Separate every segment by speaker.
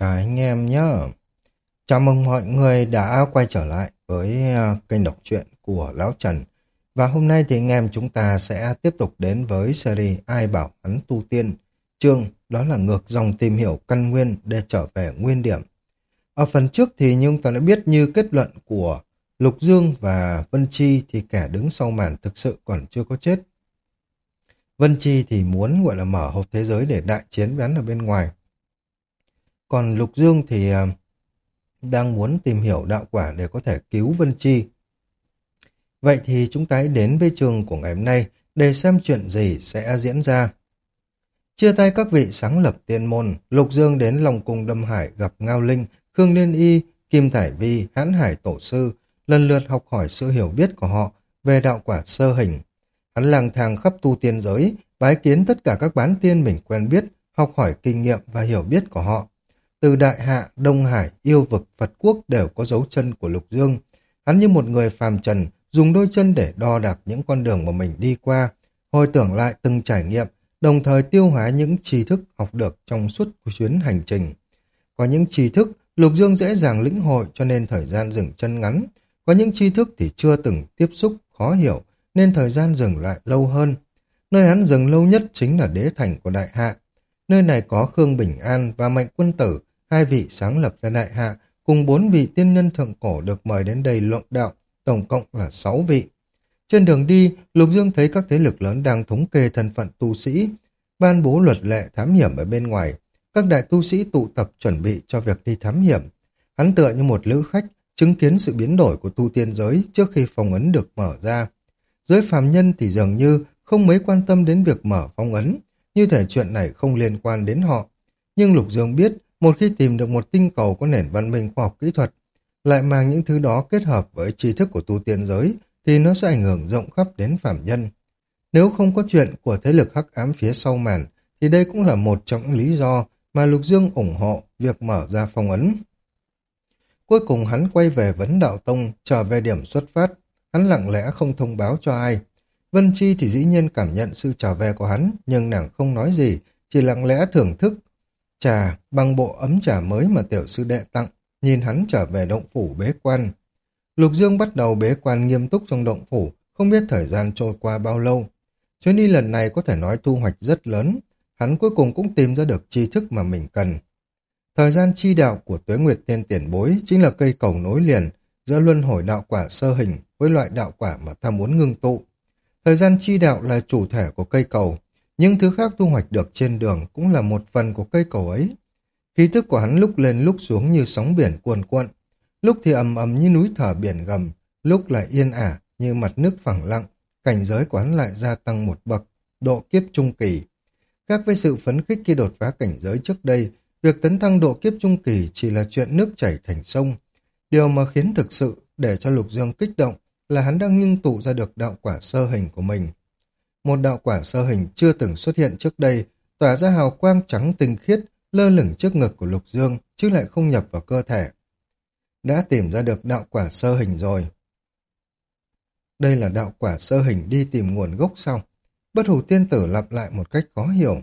Speaker 1: Chào anh em nhé. Chào mừng mọi người đã quay trở lại với kênh đọc truyện của Lão Trần. Và hôm nay thì anh em chúng ta sẽ tiếp tục đến với series Ai bảo hắn tu tiên. Chương đó là ngược dòng tìm hiểu căn nguyên để trở về nguyên điểm. Ở phần trước thì như chúng ta đã biết, như kết luận của Lục Dương và Vân Chi thì kẻ đứng sau màn thực sự còn chưa có chết. Vân Chi thì muốn gọi là mở hộp thế giới để đại chiến với hắn ở bên ngoài. Còn Lục Dương thì đang muốn tìm hiểu đạo quả để có thể cứu Vân Chi. Vậy thì chúng ta hãy đến với chương của ngày hôm nay để xem chuyện gì sẽ diễn ra. Chia tay các vị sáng lập tiên môn, Lục Dương đến Long Cung Đâm Hải gặp Ngao Linh, Khương Liên Y, Kim Thải Vi, Hãn Hải Tổ Sư, lần lượt học hỏi sự hiểu biết của họ về đạo quả sơ hình. Hắn lang thang khắp tu tiên giới, bái kiến tất cả các bán tiên mình quen biết, học hỏi kinh nghiệm và hiểu biết của họ. Từ Đại Hạ, Đông Hải, Yêu Vực, Phật Quốc đều có dấu chân của Lục Dương. Hắn như một người phàm trần, dùng đôi chân để đo đạc những con đường mà mình đi qua, hồi tưởng lại từng trải nghiệm, đồng thời tiêu hóa những tri thức học được trong suốt chuyến hành trình. Có những tri thức, Lục Dương dễ dàng lĩnh hội cho nên thời gian dừng chân ngắn. Có những tri thức thì chưa từng tiếp xúc, khó hiểu, nên thời gian dừng lại lâu hơn. Nơi hắn dừng lâu nhất chính là đế thành của Đại Hạ. Nơi này có Khương Bình An và Mạnh Quân Tử, hai vị sáng lập ra Đại Hạ, cùng 4 vị tiên nhân thượng cổ được mời đến đây luận đạo, tổng cộng là 6 vị. Trên đường đi, Lục Dương thấy các thế lực lớn đang thống kê thân phận tu sĩ, ban bố luật lệ thám hiểm ở bên ngoài. Các đại tu sĩ tụ tập chuẩn bị cho việc đi thám hiểm. Hắn tựa như một lữ khách, chứng kiến sự biến đổi của tu tiên giới trước khi phong ấn được mở ra. Giới phàm nhân thì dường như không mấy quan tâm đến việc mở phong ấn, như thể chuyện này không liên quan đến họ. Nhưng Lục Dương biết, một khi tìm được một tinh cầu có nền văn minh khoa học kỹ thuật, lại mang những thứ đó kết hợp với tri thức của tu tiên giới, thì nó sẽ ảnh hưởng rộng khắp đến phàm nhân. Nếu không có chuyện của thế lực hắc ám phía sau màn, thì đây cũng là một trong những lý do mà Lục Dương ủng hộ việc mở ra phong ấn. Cuối cùng hắn quay về Vấn Đạo Tông, trở về điểm xuất phát. Hắn lặng lẽ không thông báo cho ai. Vân Chi thì dĩ nhiên cảm nhận sự trở về của hắn, nhưng nàng không nói gì, chỉ lặng lẽ thưởng thức trà bằng bộ ấm trà mới mà tiểu sư đệ tặng, nhìn hắn trở về động phủ bế quan. Lục Dương bắt đầu bế quan nghiêm túc trong động phủ, không biết thời gian trôi qua bao lâu. Chuyến đi lần này có thể nói thu hoạch rất lớn, hắn cuối cùng cũng tìm ra được tri thức mà mình cần. Thời gian chi đạo của Tuế Nguyệt Tiên tiền bối chính là cây cầu nối liền giữa luân hồi đạo quả sơ hình với loại đạo quả mà ta muốn ngưng tụ. Thời gian chi đạo là chủ thể của cây cầu, nhưng thứ khác thu hoạch được trên đường cũng là một phần của cây cầu ấy. Khí thức của hắn lúc lên lúc xuống như sóng biển cuồn cuộn, lúc thì ầm ầm như núi thở biển gầm, lúc lại yên ả như mặt nước phẳng lặng. Cảnh giới của hắn lại gia tăng một bậc, độ kiếp trung kỳ. Khác với sự phấn khích khi đột phá cảnh giới trước đây, việc tấn thăng độ kiếp trung kỳ chỉ là chuyện nước chảy thành sông. Điều mà khiến thực sự để cho Lục Dương kích động là hắn đang ngưng tụ ra được đạo quả sơ hình của mình. Một đạo quả sơ hình chưa từng xuất hiện trước đây, tỏa ra hào quang trắng tinh khiết, lơ lửng trước ngực của Lục Dương, chứ lại không nhập vào cơ thể. Đã tìm ra được đạo quả sơ hình rồi. Đây là đạo quả sơ hình đi tìm nguồn gốc sau. Bất Hủ Tiên Tử lặp lại một cách khó hiểu.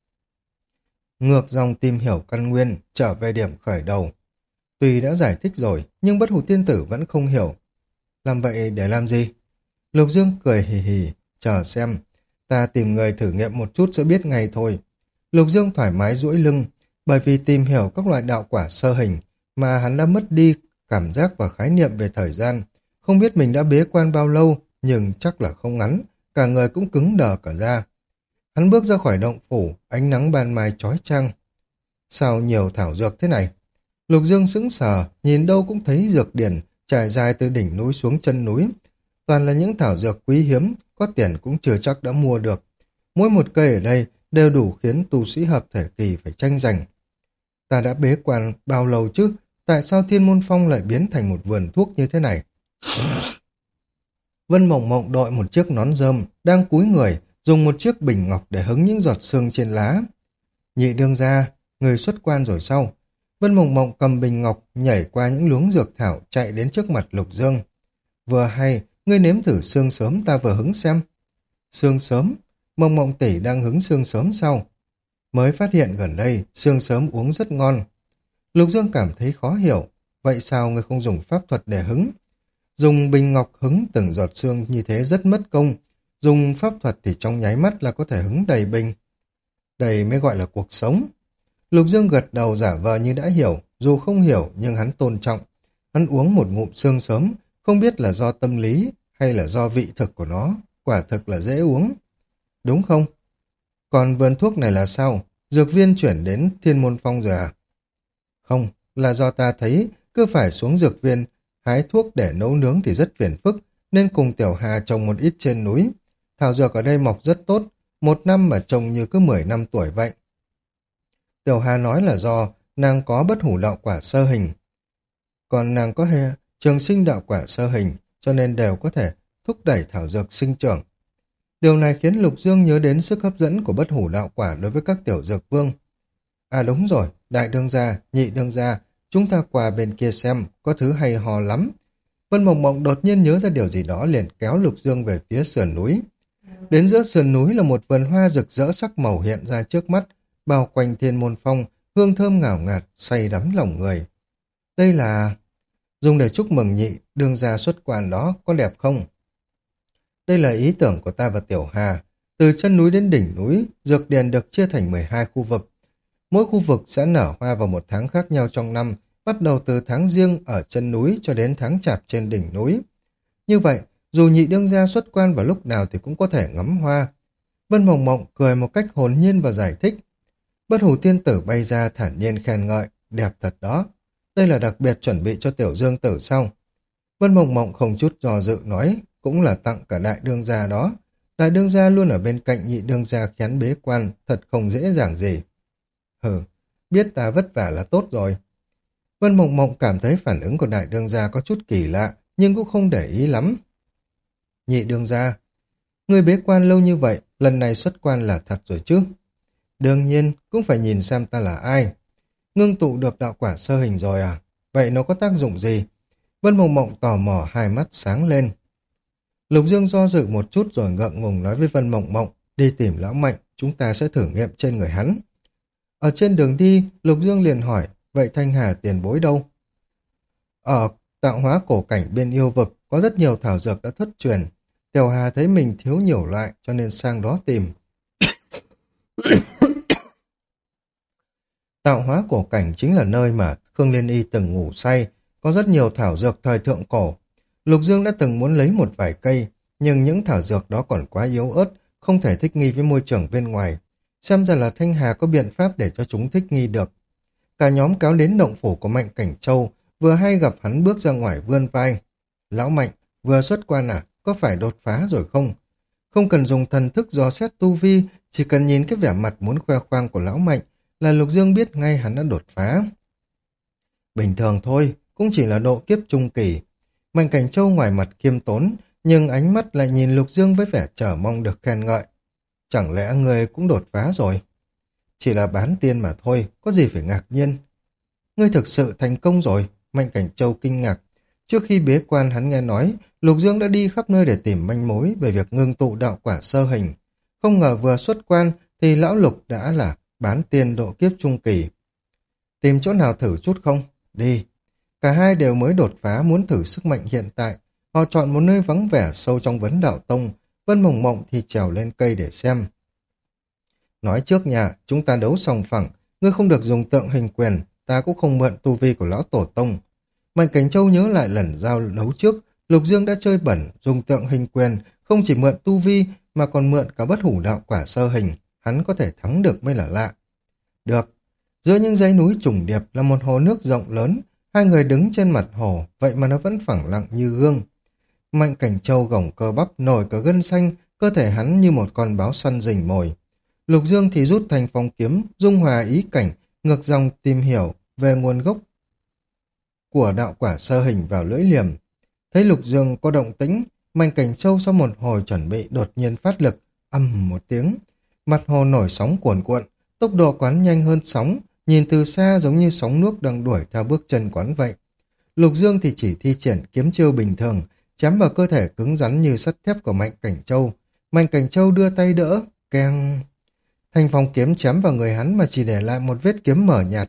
Speaker 1: Ngược dòng tìm hiểu căn nguyên, trở về điểm khởi đầu. Tuy đã giải thích rồi, nhưng Bất Hủ Tiên Tử vẫn không hiểu. Làm vậy để làm gì? Lục Dương cười hì hì, chờ xem. Ta tìm người thử nghiệm một chút sẽ biết ngay thôi. Lục Dương thoải mái duỗi lưng, bởi vì tìm hiểu các loại đạo quả sơ hình mà hắn đã mất đi cảm giác và khái niệm về thời gian. Không biết mình đã bế quan bao lâu, nhưng chắc là không ngắn, cả người cũng cứng đờ cả ra. Hắn bước ra khỏi động phủ, ánh nắng ban mai chói chang. Sao nhiều thảo dược thế này? Lục Dương sững sờ, nhìn đâu cũng thấy dược điển trải dài từ đỉnh núi xuống chân núi. Toàn là những thảo dược quý hiếm, có tiền cũng chưa chắc đã mua được. Mỗi một cây ở đây đều đủ khiến tu sĩ hợp thể kỳ phải tranh giành. Ta đã bế quan bao lâu chứ? Tại sao Thiên Môn Phong lại biến thành một vườn thuốc như thế này? Vân Mộng Mộng đội một chiếc nón rơm, đang cúi người, dùng một chiếc bình ngọc để hứng những giọt sương trên lá. Nhị đương gia, người xuất quan rồi sau. Vân Mộng Mộng cầm bình ngọc, nhảy qua những luống dược thảo, chạy đến trước mặt Lục Dương. Vừa hay, ngươi nếm thử sương sớm ta vừa hứng xem. Sương sớm? Mộng Mộng tỷ đang hứng sương sớm sau. Mới phát hiện gần đây, sương sớm uống rất ngon. Lục Dương cảm thấy khó hiểu. Vậy sao ngươi không dùng pháp thuật để hứng? Dùng bình ngọc hứng từng giọt sương như thế rất mất công. Dùng pháp thuật thì trong nháy mắt là có thể hứng đầy bình. Đây mới gọi là cuộc sống. Lục Dương gật đầu giả vờ như đã hiểu, dù không hiểu nhưng hắn tôn trọng. Hắn uống một ngụm sương sớm, không biết là do tâm lý hay là do vị thực của nó, quả thực là dễ uống. Đúng không? Còn vườn thuốc này là sao? Dược viên chuyển đến Thiên Môn Phong rồi à? Không, là do ta thấy cứ phải xuống dược viên, hái thuốc để nấu nướng thì rất phiền phức, nên cùng Tiểu Hà trồng một ít trên núi. Thảo dược ở đây mọc rất tốt, một năm mà trồng như cứ 10 năm tuổi vậy. Tiểu Hà nói là do nàng có bất hủ đạo quả sơ hình, còn nàng có trường sinh đạo quả sơ hình, cho nên đều có thể thúc đẩy thảo dược sinh trưởng. Điều này khiến Lục Dương nhớ đến sức hấp dẫn của bất hủ đạo quả đối với các tiểu dược vương. À đúng rồi, đại đương gia, nhị đương gia, chúng ta qua bên kia xem, có thứ hay ho lắm. Vân Mộng Mộng đột nhiên nhớ ra điều gì đó liền kéo Lục Dương về phía sườn núi. Đến giữa sườn núi là một vườn hoa rực rỡ sắc màu hiện ra trước mắt, bao quanh Thiên Môn Phong, hương thơm ngào ngạt, say đắm lòng người. Đây là dùng để chúc mừng nhị đương gia xuất quan đó, có đẹp không? Đây là ý tưởng của ta và Tiểu Hà. Từ chân núi đến đỉnh núi, dược điền được chia thành 12 khu vực. Mỗi khu vực sẽ nở hoa vào một tháng khác nhau trong năm, bắt đầu từ tháng Giêng ở chân núi cho đến tháng Chạp trên đỉnh núi. Như vậy, dù nhị đương gia xuất quan vào lúc nào thì cũng có thể ngắm hoa. Vân Mộng Mộng cười một cách hồn nhiên và giải thích. Bất hủ tiên tử bay ra thản nhiên khen ngợi, đẹp thật đó. Đây là đặc biệt chuẩn bị cho Tiểu Dương tử sau. Vân Mộng Mộng không chút do dự nói, cũng là tặng cả đại đương gia đó. Đại đương gia luôn ở bên cạnh nhị đương gia khén bế quan, thật không dễ dàng gì. Hừ, biết ta vất vả là tốt rồi. Vân Mộng Mộng cảm thấy phản ứng của đại đương gia có chút kỳ lạ, nhưng cũng không để ý lắm. Nhị đương gia, người bế quan lâu như vậy, lần này xuất quan là thật rồi chứ? Đương nhiên, cũng phải nhìn xem ta là ai. Ngưng tụ được đạo quả sơ hình rồi à? Vậy nó có tác dụng gì? Vân Mộng Mộng tò mò, hai mắt sáng lên. Lục Dương do dự một chút rồi ngượng ngùng nói với Vân Mộng Mộng, đi tìm lão Mạnh, chúng ta sẽ thử nghiệm trên người hắn. Ở trên đường đi, Lục Dương liền hỏi, vậy Thanh Hà tiền bối đâu? Ở tạo hóa cổ cảnh bên yêu vực, có rất nhiều thảo dược đã thất truyền. Tiểu Hà thấy mình thiếu nhiều loại, cho nên sang đó tìm. Tạo hóa cổ cảnh chính là nơi mà Khương Liên Y từng ngủ say, có rất nhiều thảo dược thời thượng cổ. Lục Dương đã từng muốn lấy một vài cây, nhưng những thảo dược đó còn quá yếu ớt, không thể thích nghi với môi trường bên ngoài. Xem ra là Thanh Hà có biện pháp để cho chúng thích nghi được. Cả nhóm kéo đến động phủ của Mạnh Cảnh Châu, vừa hay gặp hắn bước ra ngoài vươn vai. Lão Mạnh, vừa xuất quan à, có phải đột phá rồi không? Không cần dùng thần thức dò xét tu vi, chỉ cần nhìn cái vẻ mặt muốn khoe khoang của Lão Mạnh là Lục Dương biết ngay hắn đã đột phá. Bình thường thôi, cũng chỉ là độ kiếp trung kỳ. Mạnh Cảnh Châu ngoài mặt khiêm tốn, nhưng ánh mắt lại nhìn Lục Dương với vẻ chờ mong được khen ngợi. Chẳng lẽ người cũng đột phá rồi? Chỉ là bán tiên mà thôi, có gì phải ngạc nhiên. Ngươi thực sự thành công rồi, Mạnh Cảnh Châu kinh ngạc. Trước khi bế quan hắn nghe nói, Lục Dương đã đi khắp nơi để tìm manh mối về việc ngưng tụ đạo quả sơ hình. Không ngờ vừa xuất quan thì lão Lục đã là bán tiên độ kiếp trung kỳ. Tìm chỗ nào thử chút không? Đi. Cả hai đều mới đột phá muốn thử sức mạnh hiện tại. Họ chọn một nơi vắng vẻ sâu trong vấn đạo tông. Vân Mộng Mộng thì trèo lên cây để xem. Nói trước nhà, chúng ta đấu sòng phẳng. Ngươi không được dùng tượng hình quyền. Ta cũng không mượn tu vi của lão tổ tông. Mạnh Cảnh Châu nhớ lại lần giao đấu trước. Lục Dương đã chơi bẩn, dùng tượng hình quyền. Không chỉ mượn tu vi mà còn mượn cả bất hủ đạo quả sơ hình. Hắn có thể thắng được mới là lạ. Được. Giữa những dãy núi trùng điệp là một hồ nước rộng lớn. Hai người đứng trên mặt hồ, vậy mà nó vẫn phẳng lặng như gương. Mạnh Cảnh Châu gồng cơ bắp nổi cả gân xanh, cơ thể hắn như một con báo săn rình mồi. Lục Dương thì rút thành phong kiếm, dung hòa ý cảnh, ngược dòng tìm hiểu về nguồn gốc của đạo quả sơ hình vào lưỡi liềm. Thấy Lục Dương có động tĩnh, Mạnh Cảnh Châu sau một hồi chuẩn bị đột nhiên phát lực, ầm một tiếng. Mặt hồ nổi sóng cuồn cuộn, tốc độ quán nhanh hơn sóng, nhìn từ xa giống như sóng nước đang đuổi theo bước chân quán vậy. Lục Dương thì chỉ thi triển kiếm chiêu bình thường, chém vào cơ thể cứng rắn như sắt thép của Mạnh Cảnh Châu. Mạnh Cảnh Châu đưa tay đỡ, keng. Thanh phong kiếm chém vào người hắn mà chỉ để lại một vết kiếm mở nhạt,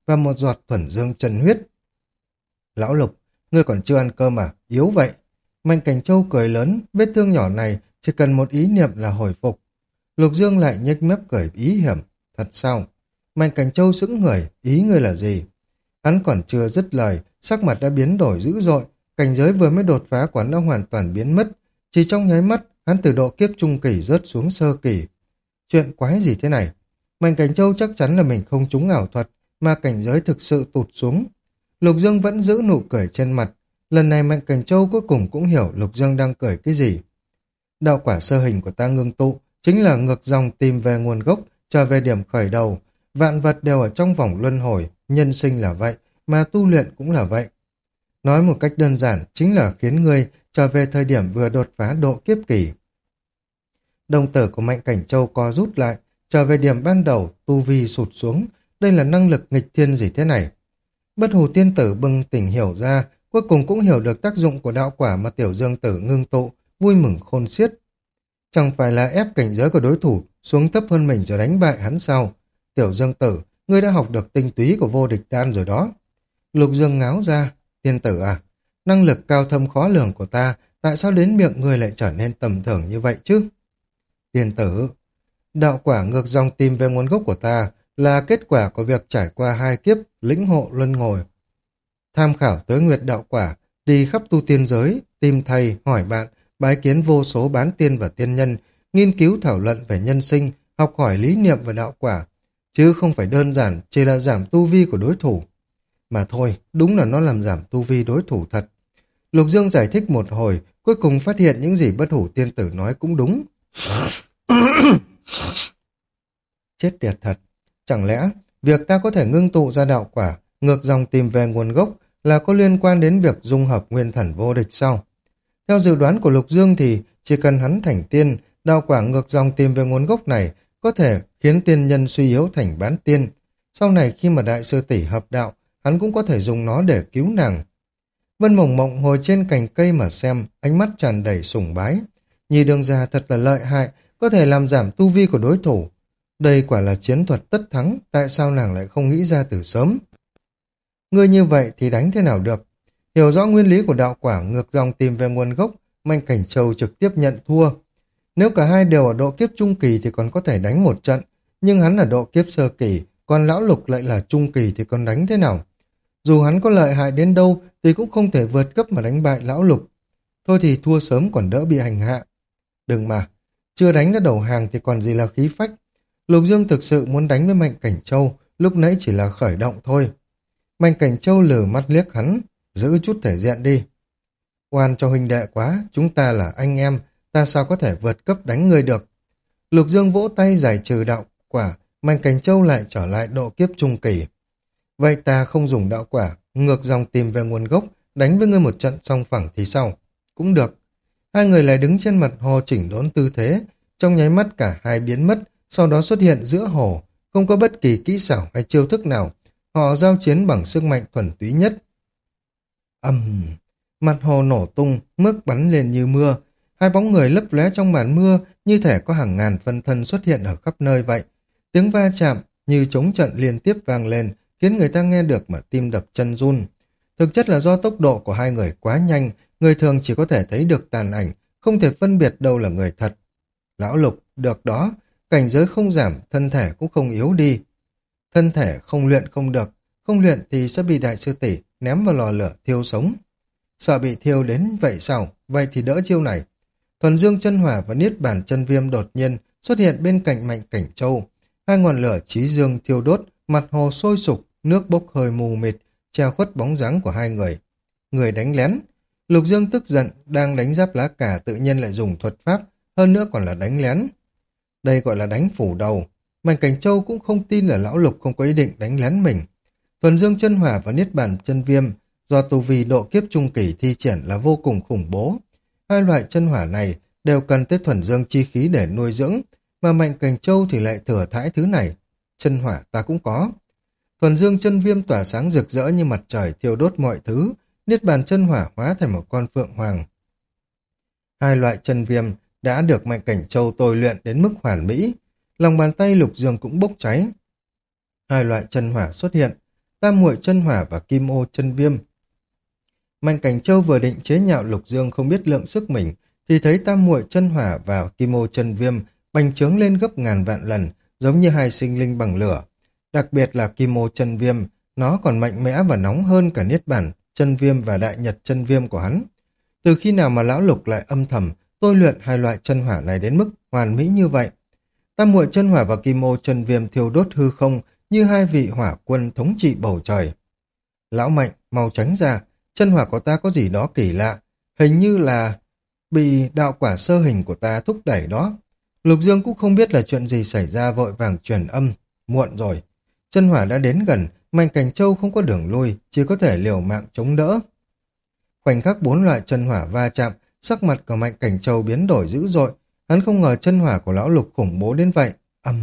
Speaker 1: và một giọt thuần dương chân huyết. Lão Lục, ngươi còn chưa ăn cơm à? Yếu vậy. Mạnh Cảnh Châu cười lớn, vết thương nhỏ này chỉ cần một ý niệm là hồi phục. Lục Dương lại nhếch mép cười ý hiểm. Thật sao? Mạnh Cảnh Châu sững người, ý ngươi là gì? Hắn còn chưa dứt lời, sắc mặt đã biến đổi dữ dội, cảnh giới vừa mới đột phá của hắn đã hoàn toàn biến mất. Chỉ trong nháy mắt, hắn từ độ kiếp trung kỳ rớt xuống sơ kỳ. Chuyện quái gì thế này? Mạnh Cảnh Châu chắc chắn là mình không trúng ảo thuật, mà cảnh giới thực sự tụt xuống. Lục Dương vẫn giữ nụ cười trên mặt. Lần này Mạnh Cảnh Châu cuối cùng cũng hiểu Lục Dương đang cười cái gì. Đạo quả sơ hình của ta ngưng tụ, chính là ngược dòng tìm về nguồn gốc, trở về điểm khởi đầu. Vạn vật đều ở trong vòng luân hồi, nhân sinh là vậy, mà tu luyện cũng là vậy. Nói một cách đơn giản, chính là khiến ngươi trở về thời điểm vừa đột phá độ kiếp kỳ. Đồng tử của Mạnh Cảnh Châu co rút lại, trở về điểm ban đầu, tu vi sụt xuống. Đây là năng lực nghịch thiên gì thế này? Bất Hủ Tiên Tử bừng tỉnh hiểu ra, cuối cùng cũng hiểu được tác dụng của đạo quả mà Tiểu Dương Tử ngưng tụ, vui mừng khôn xiết. Chẳng phải là ép cảnh giới của đối thủ xuống thấp hơn mình rồi đánh bại hắn sao? Tiểu Dương Tử, ngươi đã học được tinh túy của vô địch đan rồi đó. Lục Dương ngáo ra, Tiên Tử à, năng lực cao thâm khó lường của ta, tại sao đến miệng ngươi lại trở nên tầm thường như vậy chứ? Tiên Tử, đạo quả ngược dòng tìm về nguồn gốc của ta là kết quả của việc trải qua 2 kiếp lĩnh hộ luân hồi. Tham khảo tới nguyệt đạo quả, đi khắp tu tiên giới, tìm thầy, hỏi bạn, bái kiến vô số bán tiên và tiên nhân, nghiên cứu thảo luận về nhân sinh, học hỏi lý niệm và đạo quả, chứ không phải đơn giản chỉ là giảm tu vi của đối thủ. Mà thôi, đúng là nó làm giảm tu vi đối thủ thật. Lục Dương giải thích một hồi, cuối cùng phát hiện những gì Bất Hủ Tiên Tử nói cũng đúng. Chết tiệt thật. Chẳng lẽ việc ta có thể ngưng tụ ra đạo quả, ngược dòng tìm về nguồn gốc là có liên quan đến việc dung hợp nguyên thần vô địch sao? Theo dự đoán của Lục Dương thì chỉ cần hắn thành tiên, đạo quả ngược dòng tìm về nguồn gốc này có thể khiến tiên nhân suy yếu thành bán tiên. Sau này khi mà đại sư tỷ hợp đạo, hắn cũng có thể dùng nó để cứu nàng. Vân Mộng Mộng ngồi trên cành cây mà xem, ánh mắt tràn đầy sùng bái. Nhi đương gia thật là lợi hại, có thể làm giảm tu vi của đối thủ. Đây quả là chiến thuật tất thắng, tại sao nàng lại không nghĩ ra từ sớm? Ngươi như vậy thì đánh thế nào được? Hiểu rõ nguyên lý của đạo quả ngược dòng tìm về nguồn gốc, Mạnh Cảnh Châu trực tiếp nhận thua. Nếu cả hai đều ở độ kiếp trung kỳ thì còn có thể đánh một trận, nhưng hắn ở độ kiếp sơ kỳ, còn lão Lục lại là trung kỳ thì còn đánh thế nào? Dù hắn có lợi hại đến đâu thì cũng không thể vượt cấp mà đánh bại lão Lục. Thôi thì thua sớm còn đỡ bị hành hạ. Đừng mà, chưa đánh đã đầu hàng thì còn gì là khí phách. Lục Dương thực sự muốn đánh với Mạnh Cảnh Châu, lúc nãy chỉ là khởi động thôi. Mạnh Cảnh Châu lừ mắt liếc hắn, giữ chút thể diện đi. Oan cho huynh đệ quá, chúng ta là anh em, ta sao có thể vượt cấp đánh người được. Lục Dương vỗ tay giải trừ đạo quả, Mạnh Cảnh Châu lại trở lại độ kiếp trung kỳ. Vậy ta không dùng đạo quả, ngược dòng tìm về nguồn gốc, đánh với ngươi một trận song phẳng thì sao? Cũng được. Hai người lại đứng trên mặt hồ chỉnh đốn tư thế, trong nháy mắt cả hai biến mất, sau đó xuất hiện giữa hồ, không có bất kỳ kỹ xảo hay chiêu thức nào. Họ giao chiến bằng sức mạnh thuần túy nhất. Mặt hồ nổ tung, nước bắn lên như mưa. Hai bóng người lấp lóe trong màn mưa, như thể có hàng ngàn phân thân xuất hiện ở khắp nơi vậy. Tiếng va chạm như trống trận liên tiếp vang lên, khiến người ta nghe được mà tim đập chân run. Thực chất là do tốc độ của hai người quá nhanh, người thường chỉ có thể thấy được tàn ảnh, không thể phân biệt đâu là người thật. Lão Lục, được đó, cảnh giới không giảm, thân thể cũng không yếu đi. Thân thể không luyện không được, không luyện thì sẽ bị đại sư tỷ ném vào lò lửa thiêu sống. Sợ bị thiêu đến vậy sao? Vậy thì đỡ chiêu này. Thuần Dương Chân Hỏa và Niết Bàn Chân Viêm đột nhiên xuất hiện bên cạnh Mạnh Cảnh Châu. Hai ngọn lửa chí dương thiêu đốt, mặt hồ sôi sục, nước bốc hơi mù mịt, che khuất bóng dáng của hai người. Người đánh lén. Lục Dương tức giận, đang đánh giáp lá cà tự nhiên lại dùng thuật pháp, hơn nữa còn là đánh lén. Đây gọi là đánh phủ đầu. Mạnh Cảnh Châu cũng không tin là lão Lục không có ý định đánh lén mình. Thuần Dương Chân Hỏa và Niết Bàn Chân Viêm do tu vi độ kiếp trung kỳ thi triển là vô cùng khủng bố. Hai loại chân hỏa này đều cần tới thuần dương chi khí để nuôi dưỡng, mà Mạnh Cảnh Châu thì lại thừa thãi thứ này. Chân hỏa ta cũng có. Thuần Dương Chân Viêm tỏa sáng rực rỡ như mặt trời thiêu đốt mọi thứ, Niết Bàn Chân Hỏa hóa thành một con phượng hoàng. Hai loại chân viêm đã được Mạnh Cảnh Châu tôi luyện đến mức hoàn mỹ, lòng bàn tay Lục Dương cũng bốc cháy. Hai loại chân hỏa xuất hiện, tam muội chân hỏa và kim ô chân viêm. Mạnh Cảnh Châu vừa định chế nhạo Lục Dương không biết lượng sức mình, thì thấy tam muội chân hỏa và kim ô chân viêm bành trướng lên gấp ngàn vạn lần, giống như hai sinh linh bằng lửa. Đặc biệt là kim ô chân viêm, nó còn mạnh mẽ và nóng hơn cả niết bản chân viêm và đại nhật chân viêm của hắn. Từ khi nào mà lão Lục lại âm thầm tôi luyện hai loại chân hỏa này đến mức hoàn mỹ như vậy? Tam muội chân hỏa và kim ô chân viêm thiêu đốt hư không như hai vị hỏa quân thống trị bầu trời. Lão Mạnh, mau tránh ra, chân hỏa của ta có gì đó kỳ lạ, hình như là bị đạo quả sơ hình của ta thúc đẩy đó. Lục Dương cũng không biết là chuyện gì xảy ra, vội vàng truyền âm. Muộn rồi, chân hỏa đã đến gần, Mạnh Cảnh Châu không có đường lui, chỉ có thể liều mạng chống đỡ. Khoảnh khắc bốn loại chân hỏa va chạm, sắc mặt của Mạnh Cảnh Châu biến đổi dữ dội. Hắn không ngờ chân hỏa của lão Lục khủng bố đến vậy.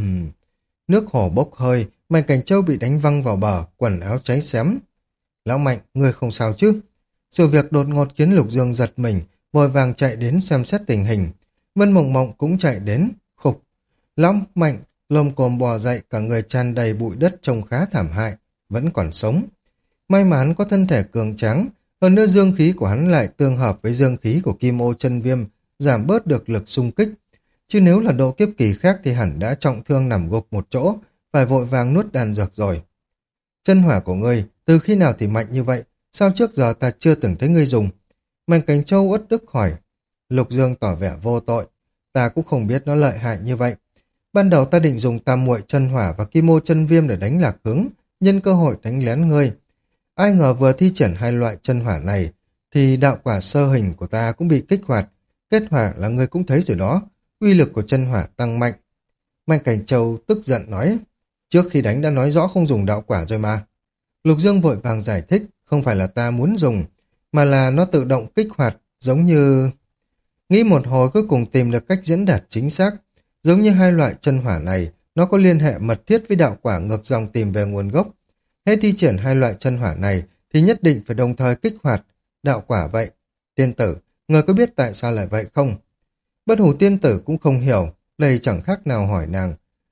Speaker 1: Nước hồ bốc hơi, Mạnh Cảnh Châu bị đánh văng vào bờ, quần áo cháy xém. Lão Mạnh, ngươi không sao chứ? Sự việc đột ngột khiến Lục Dương giật mình, vội vàng chạy đến xem xét tình hình. Vân Mộng Mộng cũng chạy đến, khục. Lão Mạnh lồm cồm bò dậy, cả người tràn đầy bụi đất trông khá thảm hại, vẫn còn sống. May mà hắn có thân thể cường tráng, hơn nữa dương khí của hắn lại tương hợp với dương khí của kim ô chân viêm, giảm bớt được lực xung kích. Chứ nếu là độ kiếp kỳ khác thì hẳn đã trọng thương nằm gục một chỗ, phải vội vàng nuốt đan dược rồi. Chân hỏa của ngươi, từ khi nào thì mạnh như vậy? Sao trước giờ ta chưa từng thấy ngươi dùng? Mạnh Cảnh Châu uất ức hỏi. Lục Dương tỏ vẻ vô tội. Ta cũng không biết nó lợi hại như vậy. Ban đầu ta định dùng tam muội chân hỏa và kim ô chân viêm để đánh lạc hướng, nhân cơ hội đánh lén ngươi. Ai ngờ vừa thi triển hai loại chân hỏa này, thì đạo quả sơ hình của ta cũng bị kích hoạt. Kết quả là ngươi cũng thấy rồi đó, uy lực của chân hỏa tăng mạnh. Mạnh Cảnh Châu tức giận nói, trước khi đánh đã nói rõ không dùng đạo quả rồi mà. Lục Dương vội vàng giải thích, không phải là ta muốn dùng, mà là nó tự động kích hoạt, giống như... Nghĩ một hồi cuối cùng tìm được cách diễn đạt chính xác, giống như hai loại chân hỏa này, nó có liên hệ mật thiết với đạo quả ngược dòng tìm về nguồn gốc. Hết thi triển hai loại chân hỏa này thì nhất định phải đồng thời kích hoạt đạo quả vậy. Tiên tử, người có biết tại sao lại vậy không? Bất Hủ tiên tử cũng không hiểu, đây chẳng khác nào hỏi nàng.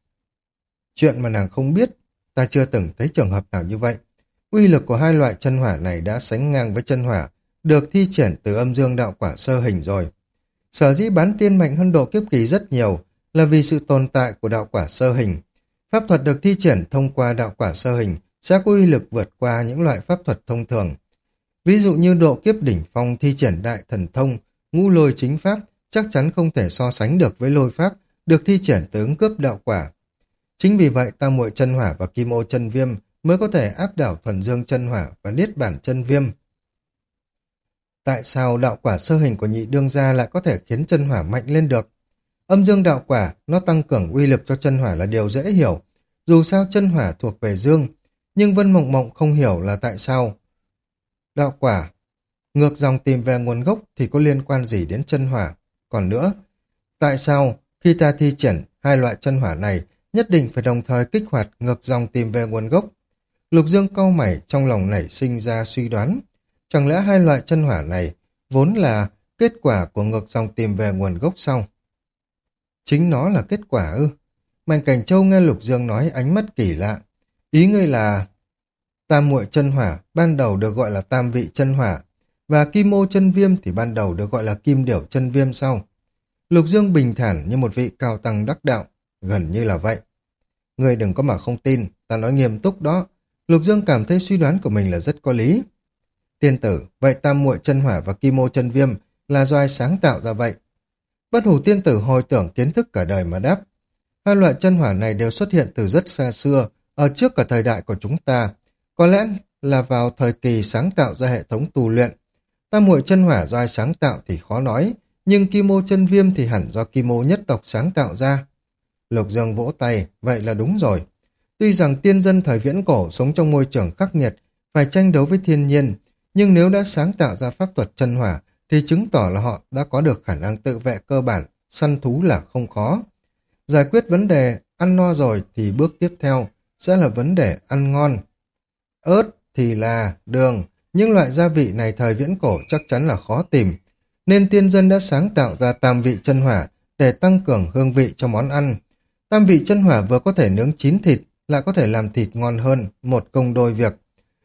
Speaker 1: Chuyện mà nàng không biết, ta chưa từng thấy trường hợp nào như vậy. Uy lực của hai loại chân hỏa này đã sánh ngang với chân hỏa, được thi triển từ âm dương đạo quả sơ hình rồi. Sở dĩ bán tiên mạnh hơn độ kiếp kỳ rất nhiều là vì sự tồn tại của đạo quả sơ hình. Pháp thuật được thi triển thông qua đạo quả sơ hình sẽ có uy lực vượt qua những loại pháp thuật thông thường. Ví dụ như độ kiếp đỉnh phong thi triển đại thần thông, ngũ lôi chính pháp chắc chắn không thể so sánh được với lôi pháp được thi triển từ ứng cướp đạo quả. Chính vì vậy tam muội chân hỏa và kim ô chân viêm mới có thể áp đảo thuần dương chân hỏa và niết bản chân viêm. Tại sao đạo quả sơ hình của nhị đương gia lại có thể khiến chân hỏa mạnh lên được? Âm dương đạo quả, nó tăng cường uy lực cho chân hỏa là điều dễ hiểu. Dù sao chân hỏa thuộc về dương, nhưng Vân Mộng Mộng không hiểu là tại sao. Đạo quả, ngược dòng tìm về nguồn gốc thì có liên quan gì đến chân hỏa? Còn nữa, tại sao khi ta thi triển hai loại chân hỏa này nhất định phải đồng thời kích hoạt ngược dòng tìm về nguồn gốc? Lục Dương cau mày, trong lòng nảy sinh ra suy đoán. Chẳng lẽ hai loại chân hỏa này vốn là kết quả của ngược dòng tìm về nguồn gốc sau? Chính nó là kết quả ư? Mạnh Cảnh Châu nghe Lục Dương nói ánh mắt kỳ lạ. Ý ngươi là tam muội chân hỏa ban đầu được gọi là tam vị chân hỏa, và kim ô chân viêm thì ban đầu được gọi là kim điểu chân viêm sau. Lục Dương bình thản như một vị cao tăng đắc đạo, gần như là vậy. Ngươi đừng có mà không tin, ta nói nghiêm túc đó. Lục Dương cảm thấy suy đoán của mình là rất có lý. Tiên tử, vậy tam muội chân hỏa và kim ô chân viêm là do ai sáng tạo ra vậy? Bất Hủ tiên tử hồi tưởng kiến thức cả đời mà đáp. Hai loại chân hỏa này đều xuất hiện từ rất xa xưa, ở trước cả thời đại của chúng ta. Có lẽ là vào thời kỳ sáng tạo ra hệ thống tu luyện. Tam muội chân hỏa do ai sáng tạo thì khó nói, nhưng kim ô chân viêm thì hẳn do kim ô nhất tộc sáng tạo ra. Lục Dương vỗ tay, vậy là đúng rồi. Tuy rằng tiên dân thời viễn cổ sống trong môi trường khắc nghiệt, phải tranh đấu với thiên nhiên, nhưng nếu đã sáng tạo ra pháp thuật chân hỏa, thì chứng tỏ là họ đã có được khả năng tự vệ cơ bản, săn thú là không khó. Giải quyết vấn đề ăn no rồi thì bước tiếp theo sẽ là vấn đề ăn ngon. Ớt thì là đường, nhưng loại gia vị này thời viễn cổ chắc chắn là khó tìm, nên tiên dân đã sáng tạo ra tam vị chân hỏa để tăng cường hương vị cho món ăn. Tam vị chân hỏa vừa có thể nướng chín thịt, lại có thể làm thịt ngon hơn, một công đôi việc.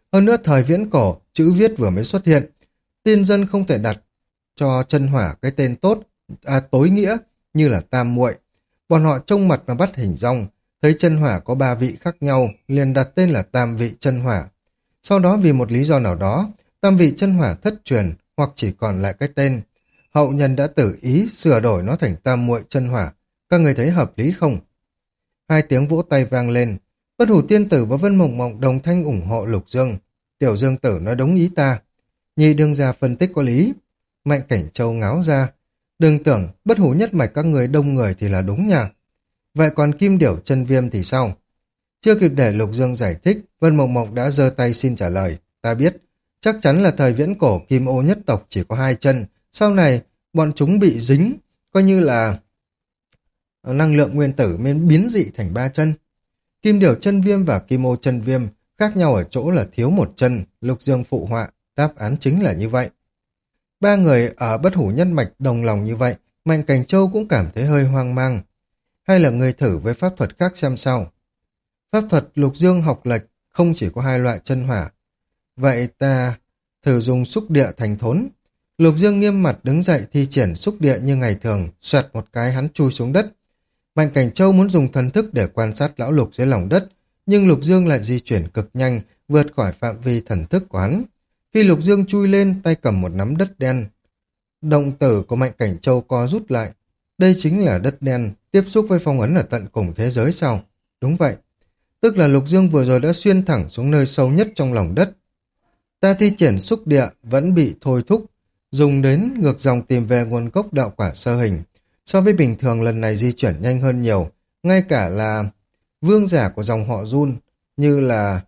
Speaker 1: Hơn nữa thời viễn cổ, chữ viết vừa mới xuất hiện, tiên dân không thể đặt cho chân hỏa cái tên tốt, tối nghĩa như là tam muội. Bọn họ trông mặt và bắt hình dong, thấy chân hỏa có ba vị khác nhau, liền đặt tên là tam vị chân hỏa. Sau đó vì một lý do nào đó, tam vị chân hỏa thất truyền hoặc chỉ còn lại cái tên. Hậu nhân đã tự ý sửa đổi nó thành tam muội chân hỏa. Các người thấy hợp lý không? Hai tiếng vỗ tay vang lên. Bất Hủ Tiên Tử và Vân Mộng Mộng đồng thanh ủng hộ Lục Dương. Tiểu Dương Tử nói đúng ý ta. Nhị đương gia phân tích có lý. Mạnh Cảnh Châu ngáo ra. Đừng tưởng bất hủ nhất mạch các người đông người thì là đúng nha. Vậy còn Kim Điểu Chân Viêm thì sao? Chưa kịp để Lục Dương giải thích, Vân Mộng Mộng đã giơ tay xin trả lời. Ta biết, chắc chắn là thời viễn cổ Kim Ô nhất tộc chỉ có hai chân. Sau này, bọn chúng bị dính, coi như là năng lượng nguyên tử nên biến dị thành ba chân. Kim Điểu Chân Viêm và Kim Ô Chân Viêm khác nhau ở chỗ là thiếu một chân. Lục Dương phụ họa, đáp án chính là như vậy. Ba người ở bất hủ nhân mạch đồng lòng như vậy, Mạnh Cảnh Châu cũng cảm thấy hơi hoang mang. Hay là người thử với pháp thuật khác xem sao? Pháp thuật Lục Dương học lệch không chỉ có hai loại chân hỏa. Vậy ta thử dùng xúc địa thành thốn. Lục Dương nghiêm mặt đứng dậy thi triển xúc địa như ngày thường, xoẹt một cái hắn chui xuống đất. Mạnh Cảnh Châu muốn dùng thần thức để quan sát lão Lục dưới lòng đất, nhưng Lục Dương lại di chuyển cực nhanh, vượt khỏi phạm vi thần thức của hắn. Khi Lục Dương chui lên, tay cầm một nắm đất đen. Động tử của Mạnh Cảnh Châu co rút lại. Đây chính là đất đen, tiếp xúc với phong ấn ở tận cùng thế giới sao? Đúng vậy. Tức là Lục Dương vừa rồi đã xuyên thẳng xuống nơi sâu nhất trong lòng đất. Ta thi triển xúc địa vẫn bị thôi thúc, dùng đến ngược dòng tìm về nguồn gốc đạo quả sơ hình. So với bình thường lần này di chuyển nhanh hơn nhiều, ngay cả là vương giả của dòng họ Jun như là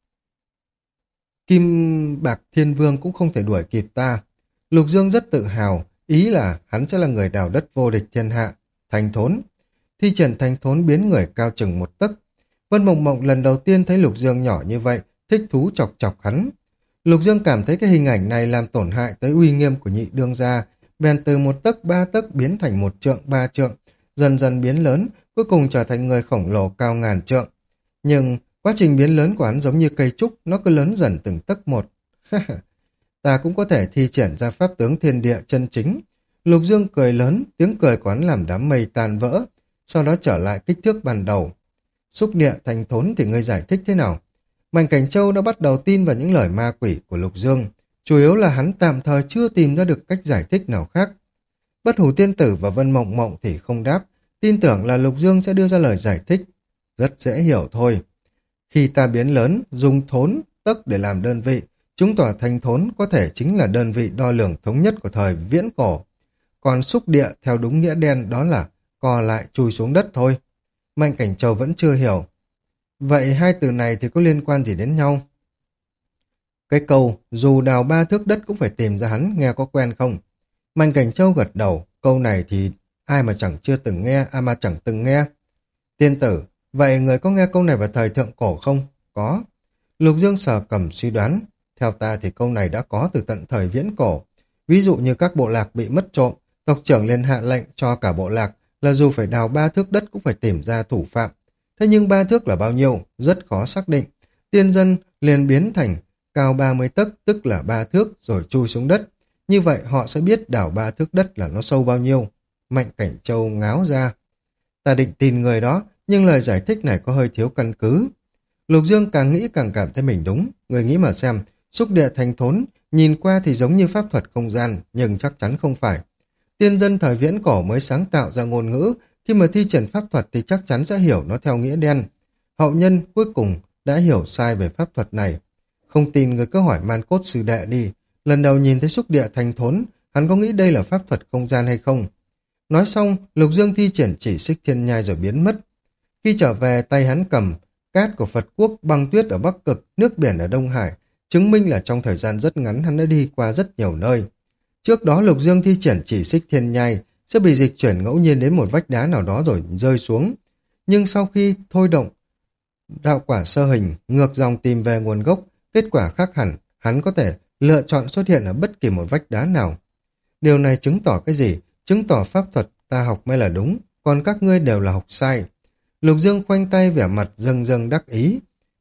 Speaker 1: Kim Bạc Thiên Vương cũng không thể đuổi kịp ta. Lục Dương rất tự hào, ý là hắn sẽ là người đào đất vô địch thiên hạ, thành thốn. Thi triển thành thốn biến người cao chừng một tấc. Vân Mộng Mộng lần đầu tiên thấy Lục Dương nhỏ như vậy, thích thú chọc chọc hắn. Lục Dương cảm thấy cái hình ảnh này làm tổn hại tới uy nghiêm của nhị đương gia, bèn từ một tấc ba tấc biến thành một trượng ba trượng, dần dần biến lớn, cuối cùng trở thành người khổng lồ cao ngàn trượng. Nhưng quá trình biến lớn của hắn giống như cây trúc, nó cứ lớn dần từng tấc một. Ta cũng có thể thi triển ra pháp tướng thiên địa chân chính. Lục Dương cười lớn, tiếng cười của hắn làm đám mây tan vỡ, sau đó trở lại kích thước ban đầu. Xúc địa thành thốn thì ngươi giải thích thế nào? Mạnh Cảnh Châu đã bắt đầu tin vào những lời ma quỷ của Lục Dương, chủ yếu là hắn tạm thời chưa tìm ra được cách giải thích nào khác. Bất Hủ Tiên Tử và Vân Mộng Mộng thì không đáp, tin tưởng là Lục Dương sẽ đưa ra lời giải thích. Rất dễ hiểu thôi. Khi ta biến lớn, dùng thốn, tấc để làm đơn vị, chứng tỏ thành thốn có thể chính là đơn vị đo lường thống nhất của thời viễn cổ. Còn xúc địa theo đúng nghĩa đen đó là co lại chui xuống đất thôi. Mạnh Cảnh Châu vẫn chưa hiểu. Vậy hai từ này thì có liên quan gì đến nhau? Cái câu dù đào ba thước đất cũng phải tìm ra hắn nghe có quen không? Mạnh Cảnh Châu gật đầu, câu này thì ai mà chẳng chưa từng nghe, mà chẳng từng nghe. Tiên tử, vậy người có nghe câu này vào thời thượng cổ không? Có. Lục Dương Sở Cầm suy đoán, theo ta thì câu này đã có từ tận thời viễn cổ. Ví dụ như các bộ lạc bị mất trộm, tộc trưởng liền hạ lệnh cho cả bộ lạc là dù phải đào ba thước đất cũng phải tìm ra thủ phạm. Thế nhưng ba thước là bao nhiêu? Rất khó xác định. Tiên dân liền biến thành cao 30 tấc, tức là ba thước rồi chui xuống đất. Như vậy họ sẽ biết đào ba thước đất là nó sâu bao nhiêu. Mạnh Cảnh Châu ngáo ra. Ta định tin người đó, nhưng lời giải thích này có hơi thiếu căn cứ. Lục Dương càng nghĩ càng cảm thấy mình đúng. Người nghĩ mà xem, xúc địa thành thốn, nhìn qua thì giống như pháp thuật không gian, nhưng chắc chắn không phải. Tiên dân thời viễn cổ mới sáng tạo ra ngôn ngữ, khi mà thi triển pháp thuật thì chắc chắn sẽ hiểu nó theo nghĩa đen. Hậu nhân cuối cùng đã hiểu sai về pháp thuật này. Không tin người cứ hỏi Man Cốt sư đệ đi. Lần đầu nhìn thấy xúc địa thành thốn, hắn có nghĩ đây là pháp thuật không gian hay không? Nói xong, Lục Dương thi triển chỉ xích thiên nhai rồi biến mất. Khi trở về, tay hắn cầm cát của Phật quốc, băng tuyết ở Bắc Cực, nước biển ở Đông Hải, chứng minh là trong thời gian rất ngắn hắn đã đi qua rất nhiều nơi. Trước đó Lục Dương thi triển chỉ xích thiên nhai sẽ bị dịch chuyển ngẫu nhiên đến một vách đá nào đó rồi rơi xuống. Nhưng sau khi thôi động đạo quả sơ hình, ngược dòng tìm về nguồn gốc, kết quả khác hẳn, hắn có thể lựa chọn xuất hiện ở bất kỳ một vách đá nào. Điều này chứng tỏ cái gì? Chứng tỏ pháp thuật ta học mới là đúng, còn các ngươi đều là học sai. Lục Dương khoanh tay vẻ mặt dâng dâng đắc ý.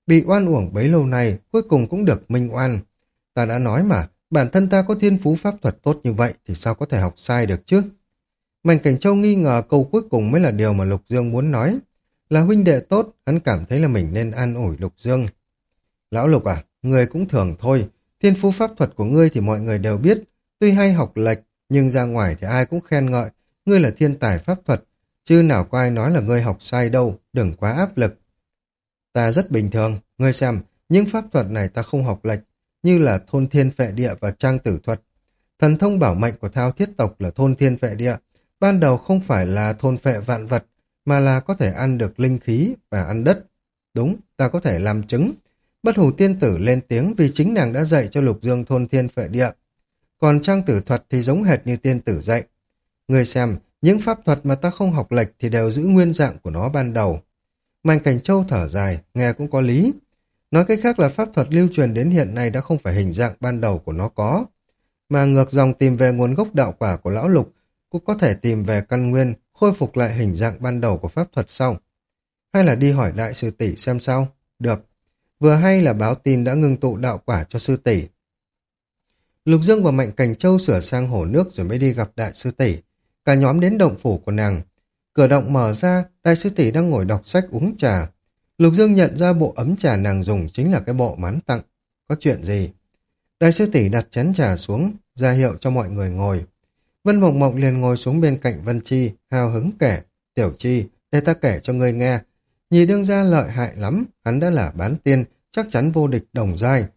Speaker 1: Bị oan uổng bấy lâu nay, cuối cùng cũng được minh oan. Ta đã nói mà, bản thân ta có thiên phú pháp thuật tốt như vậy thì sao có thể học sai được chứ? Mạnh Cảnh Châu nghi ngờ câu cuối cùng mới là điều mà Lục Dương muốn nói. Là huynh đệ tốt, hắn cảm thấy là mình nên an ủi Lục Dương. Lão Lục à, ngươi cũng thường thôi. Thiên phú pháp thuật của ngươi thì mọi người đều biết. Tuy hay học lệch, nhưng ra ngoài thì ai cũng khen ngợi. Ngươi là thiên tài pháp thuật. Chứ nào có ai nói là ngươi học sai đâu, đừng quá áp lực. Ta rất bình thường, ngươi xem, những pháp thuật này ta không học lệch, như là thôn thiên phệ địa và trang tử thuật. Thần thông bảo mệnh của Thao Thiết tộc là thôn thiên phệ địa. Ban đầu không phải là thôn phệ vạn vật, mà là có thể ăn được linh khí và ăn đất. Đúng, ta có thể làm chứng. Bất Hủ tiên tử lên tiếng vì chính nàng đã dạy cho Lục Dương thôn thiên phệ địa. Còn trang tử thuật thì giống hệt như tiên tử dạy. Ngươi xem, những pháp thuật mà ta không học lệch thì đều giữ nguyên dạng của nó ban đầu. Mạnh Cảnh Châu thở dài, nghe cũng có lý. Nói cách khác là pháp thuật lưu truyền đến hiện nay đã không phải hình dạng ban đầu của nó có. Mà ngược dòng tìm về nguồn gốc đạo quả của Lão Lục cũng có thể tìm về căn nguyên, khôi phục lại hình dạng ban đầu của pháp thuật sau. Hay là đi hỏi đại sư tỷ xem sao? Được. Vừa hay là báo tin đã ngưng tụ đạo quả cho sư tỷ. Lục Dương và Mạnh Cảnh Châu sửa sang hồ nước rồi mới đi gặp đại sư tỷ. Cả nhóm đến động phủ của nàng. Cửa động mở ra, đại sư tỷ đang ngồi đọc sách uống trà. Lục Dương nhận ra bộ ấm trà nàng dùng chính là cái bộ mán tặng. Có chuyện gì? Đại sư tỷ đặt chén trà xuống, ra hiệu cho mọi người ngồi. Vân Mộng Mộng liền ngồi xuống bên cạnh Vân Chi, hào hứng kể. Tiểu Chi, để ta kể cho ngươi nghe. Nhị đương gia lợi hại lắm, hắn đã là bán tiên, chắc chắn vô địch đồng giai.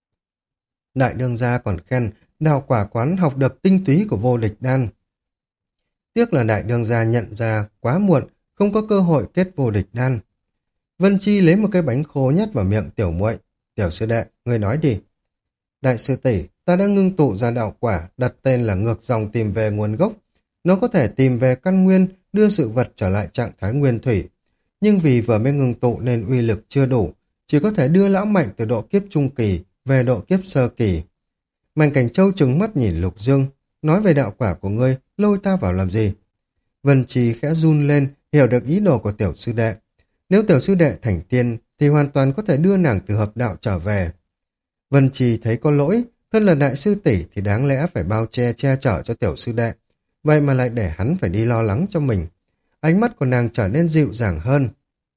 Speaker 1: Đại đương gia còn khen, đạo quả quán học được tinh túy của vô địch đan. Tiếc là đại đương gia nhận ra quá muộn, không có cơ hội kết vô địch đan. Vân Chi lấy một cái bánh khô nhét vào miệng tiểu muội. Tiểu sư đệ, ngươi nói đi. Đại sư tỷ, ta đã ngưng tụ ra đạo quả, đặt tên là ngược dòng tìm về nguồn gốc. Nó có thể tìm về căn nguyên, đưa sự vật trở lại trạng thái nguyên thủy. Nhưng vì vừa mới ngưng tụ nên uy lực chưa đủ, chỉ có thể đưa lão Mạnh từ độ kiếp trung kỳ về độ kiếp sơ kỳ. Mạnh Cảnh Châu trừng mắt nhìn Lục Dương, nói về đạo quả của ngươi, lôi ta vào làm gì? Vân Trì khẽ run lên, hiểu được ý đồ của tiểu sư đệ. Nếu tiểu sư đệ thành tiên, thì hoàn toàn có thể đưa nàng từ hợp đạo trở về. Vân Trì thấy có lỗi, thân là đại sư tỷ thì đáng lẽ phải bao che che chở cho tiểu sư đệ, vậy mà lại để hắn phải đi lo lắng cho mình. Ánh mắt của nàng trở nên dịu dàng hơn.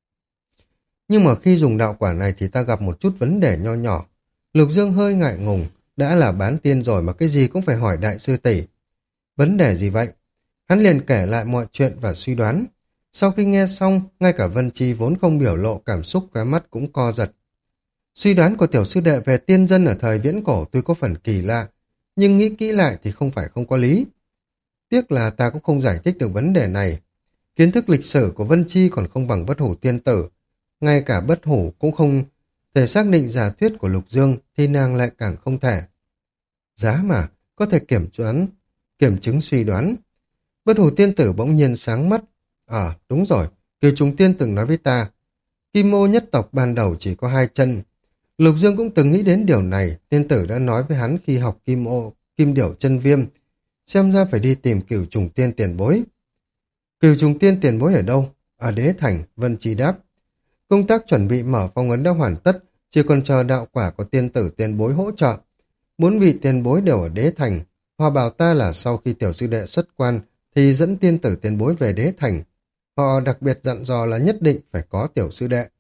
Speaker 1: Nhưng mà khi dùng đạo quả này thì ta gặp một chút vấn đề nho nhỏ. Lục Dương hơi ngại ngùng, đã là bán tiên rồi mà cái gì cũng phải hỏi đại sư tỷ. Vấn đề gì vậy? Hắn liền kể lại mọi chuyện và suy đoán. Sau khi nghe xong, ngay cả Vân Chi vốn không biểu lộ cảm xúc, khóe mắt cũng co giật. Suy đoán của tiểu sư đệ về tiên dân ở thời viễn cổ tuy có phần kỳ lạ, nhưng nghĩ kỹ lại thì không phải không có lý. Tiếc là ta cũng không giải thích được vấn đề này. Kiến thức lịch sử của Vân Chi còn không bằng Bất Hủ tiên tử. Ngay cả Bất Hủ cũng không thể xác định giả thuyết của Lục Dương thì nàng lại càng không thể. Giá mà, có thể kiểm chứng suy đoán. Bất Hủ tiên tử bỗng nhiên sáng mắt. Đúng rồi, Kiều Trùng Tiên từng nói với ta, Kim Ô nhất tộc ban đầu chỉ có 2 chân. Lục Dương cũng từng nghĩ đến điều này, tiên tử đã nói với hắn khi học Kim Điểu chân viêm, xem ra phải đi tìm Cửu Trùng Tiên tiền bối. Cửu Trùng Tiên tiền bối ở đâu? Ở Đế Thành, Vân Chi đáp. Công tác chuẩn bị mở phong ấn đã hoàn tất, chỉ còn chờ đạo quả của tiên tử tiền bối hỗ trợ. 4 vị tiền bối đều ở Đế Thành. Họ bảo ta là sau khi tiểu sư đệ xuất quan thì dẫn tiên tử tiền bối về Đế Thành. Họ đặc biệt dặn dò là nhất định phải có tiểu sư đệ.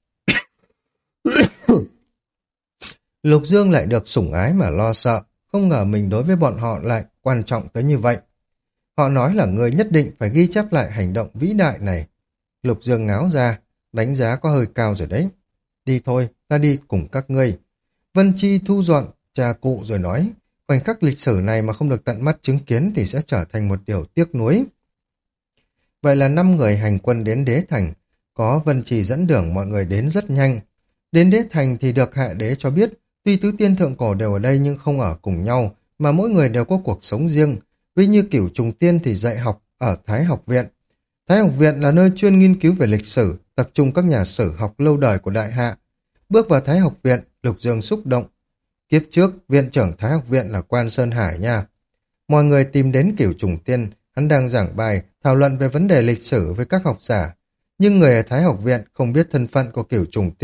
Speaker 1: Lục Dương lại được sủng ái mà lo sợ, không ngờ mình đối với bọn họ lại quan trọng tới như vậy. Họ nói là người nhất định phải ghi chép lại hành động vĩ đại này. Lục Dương ngáo ra, đánh giá có hơi cao rồi đấy. Đi thôi, ta đi cùng các ngươi. Vân Chi thu dọn trà cụ rồi nói, khoảnh khắc lịch sử này mà không được tận mắt chứng kiến thì sẽ trở thành một điều tiếc nuối. Vậy là 5 người hành quân đến Đế Thành, có Vân Chi dẫn đường mọi người đến rất nhanh. Đến Đế Thành thì được Hạ Đế cho biết, tuy tứ tiên thượng cổ đều ở đây nhưng không ở cùng nhau, mà mỗi người đều có cuộc sống riêng. Ví như Cửu Trùng Tiên thì dạy học ở Thái học viện. Thái học viện là nơi chuyên nghiên cứu về lịch sử, tập trung các nhà sử học lâu đời của Đại Hạ. Bước vào Thái học viện, Lục Dương xúc động. Kiếp trước, viện trưởng Thái học viện là Quan Sơn Hải nha. Mọi người tìm đến Cửu Trùng Tiên, hắn đang giảng bài, thảo luận về vấn đề lịch sử với các học giả. Nhưng người ở Thái học viện không biết thân phận của Cửu Trùng Tiên,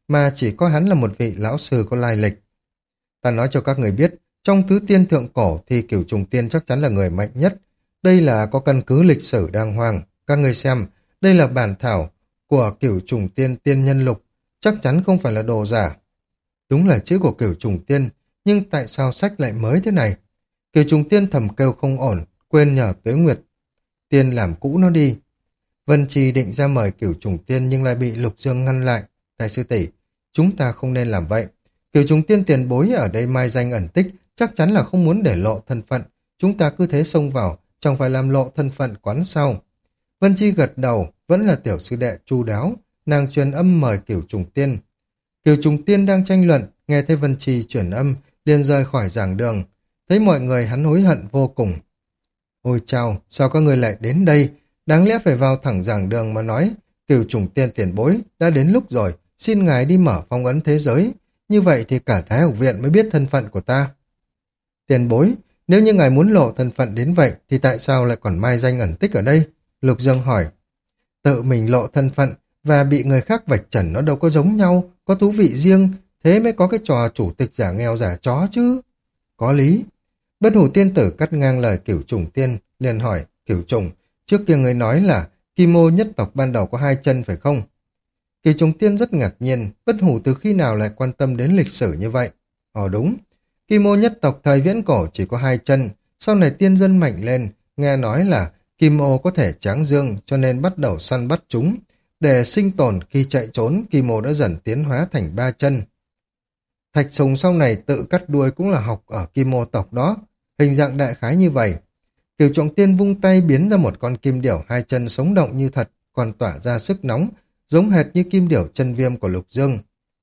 Speaker 1: mà chỉ coi hắn là một vị lão sư có lai lịch. Ta nói cho các người biết, trong tứ tiên thượng cổ thì Cửu Trùng Tiên chắc chắn là người mạnh nhất. Đây là có căn cứ lịch sử đàng hoàng. Các người xem, đây là bản thảo của Cửu Trùng Tiên Tiên Nhân Lục, chắc chắn không phải là đồ giả. Đúng là chữ của Cửu Trùng Tiên, nhưng tại sao sách lại mới thế này? Cửu Trùng Tiên thầm kêu không ổn, quên nhờ Tuế Nguyệt Tiên làm cũ nó đi. Vân Trì định ra mời Cửu Trùng Tiên nhưng lại bị Lục Dương ngăn lại. Đại sư tỷ, chúng ta không nên làm vậy. Cửu Trùng Tiên tiền bối ở đây mai danh ẩn tích, chắc chắn là không muốn để lộ thân phận. Chúng ta cứ thế xông vào, chẳng phải làm lộ thân phận quán sau. Vân Chi gật đầu, vẫn là tiểu sư đệ chu đáo, nàng truyền âm mời Cửu Trùng Tiên. Cửu Trùng Tiên đang tranh luận, nghe thấy Vân Chi truyền âm, liền rời khỏi giảng đường. Thấy mọi người hắn hối hận vô cùng. Ôi chao, sao các người lại đến đây? Đáng lẽ phải vào thẳng giảng đường mà nói, Cửu Trùng Tiên tiền bối, đã đến lúc rồi, xin ngài đi mở phong ấn thế giới. Như vậy thì cả Thái Học Viện mới biết thân phận của ta. Tiền bối, nếu như ngài muốn lộ thân phận đến vậy, thì tại sao lại còn mai danh ẩn tích ở đây? Lục Dương hỏi. Tự mình lộ thân phận và bị người khác vạch trần nó đâu có giống nhau, có thú vị riêng, thế mới có cái trò chủ tịch giả nghèo giả chó chứ. Có lý. Bất Hủ Tiên Tử cắt ngang lời Cửu Trùng Tiên, liền hỏi, Cửu Trùng, trước kia người nói là Kim Ô nhất tộc ban đầu có 2 chân phải không? Cửu Trùng Tiên rất ngạc nhiên, Bất Hủ từ khi nào lại quan tâm đến lịch sử như vậy? Đúng, Kim Ô nhất tộc thời viễn cổ chỉ có 2 chân, sau này tiên dân mạnh lên, nghe nói là Kim Ô có thể tráng dương cho nên bắt đầu săn bắt chúng. Để sinh tồn khi chạy trốn, Kim Ô đã dần tiến hóa thành 3 chân. Thạch Sùng sau này tự cắt đuôi cũng là học ở Kim Ô tộc đó, hình dạng đại khái như vậy. Cửu Trọng Tiên vung tay biến ra một con kim điểu 2 chân sống động như thật, còn tỏa ra sức nóng, giống hệt như kim điểu chân viêm của Lục Dương.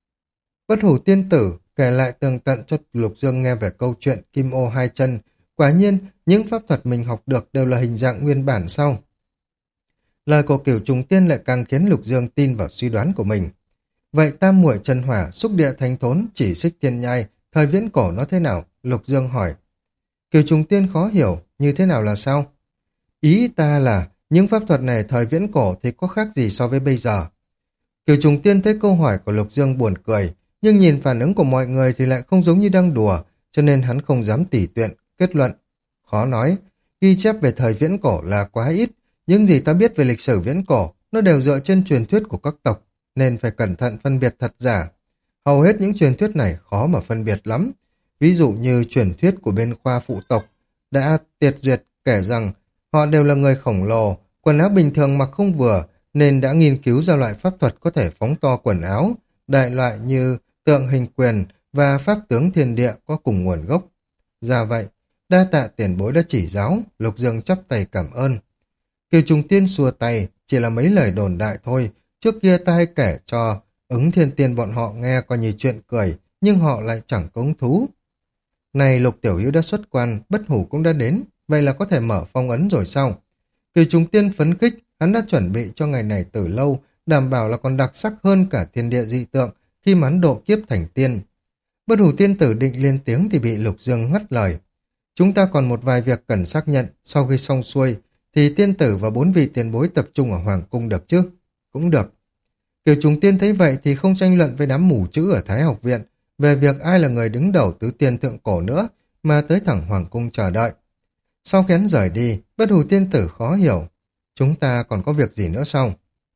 Speaker 1: Bất Hủ Tiên Tử kể lại tường tận cho Lục Dương nghe về câu chuyện Kim Ô 2 chân. Quả nhiên, những pháp thuật mình học được đều là hình dạng nguyên bản sau. Lời của Cửu Trùng Tiên lại càng khiến Lục Dương tin vào suy đoán của mình. Vậy tam muội chân hỏa, xúc địa thánh thốn, chỉ xích thiên nhai, thời viễn cổ nó thế nào? Lục Dương hỏi. Cửu Trùng Tiên khó hiểu, như thế nào là sao? Ý ta là, những pháp thuật này thời viễn cổ thì có khác gì so với bây giờ? Cửu Trùng Tiên thấy câu hỏi của Lục Dương buồn cười, nhưng nhìn phản ứng của mọi người thì lại không giống như đang đùa, cho nên hắn không dám tỉ tuyện, kết luận. Khó nói, ghi chép về thời viễn cổ là quá ít, những gì ta biết về lịch sử viễn cổ, nó đều dựa trên truyền thuyết của các tộc, nên phải cẩn thận phân biệt thật giả. Hầu hết những truyền thuyết này khó mà phân biệt lắm. Ví dụ như truyền thuyết của bên khoa phụ tộc đã tiệt duyệt kể rằng họ đều là người khổng lồ, quần áo bình thường mặc không vừa, nên đã nghiên cứu ra loại pháp thuật có thể phóng to quần áo, đại loại như tượng hình quyền và pháp tướng thiên địa có cùng nguồn gốc. Ra vậy, đa tạ tiền bối đã chỉ giáo, Lục Dương chắp tay cảm ơn. Kiều Trùng Tiên xua tay, chỉ là mấy lời đồn đại thôi, trước kia ta hay kể cho Ứng Thiên Tiên bọn họ nghe coi như chuyện cười, nhưng họ lại chẳng có hứng thú. Này Lục Tiểu Hữu đã xuất quan, Bất Hủ cũng đã đến, vậy là có thể mở phong ấn rồi sao? Kiều Trùng Tiên phấn khích, hắn đã chuẩn bị cho ngày này từ lâu, đảm bảo là còn đặc sắc hơn cả thiên địa dị tượng khi mà hắn độ kiếp thành tiên. Bất Hủ Tiên Tử định lên tiếng thì bị Lục Dương ngắt lời. Chúng ta còn một vài việc cần xác nhận, sau khi xong xuôi thì tiên tử và 4 vị tiền bối tập trung ở Hoàng Cung được chứ? Cũng được. Kiều Trùng Tiên thấy vậy thì không tranh luận với đám mù chữ ở Thái Học Viện về việc ai là người đứng đầu tứ tiên thượng cổ nữa, mà tới thẳng Hoàng Cung chờ đợi. Sau khi hắn rời đi, Bất Hủ Tiên Tử khó hiểu. Chúng ta còn có việc gì nữa sao?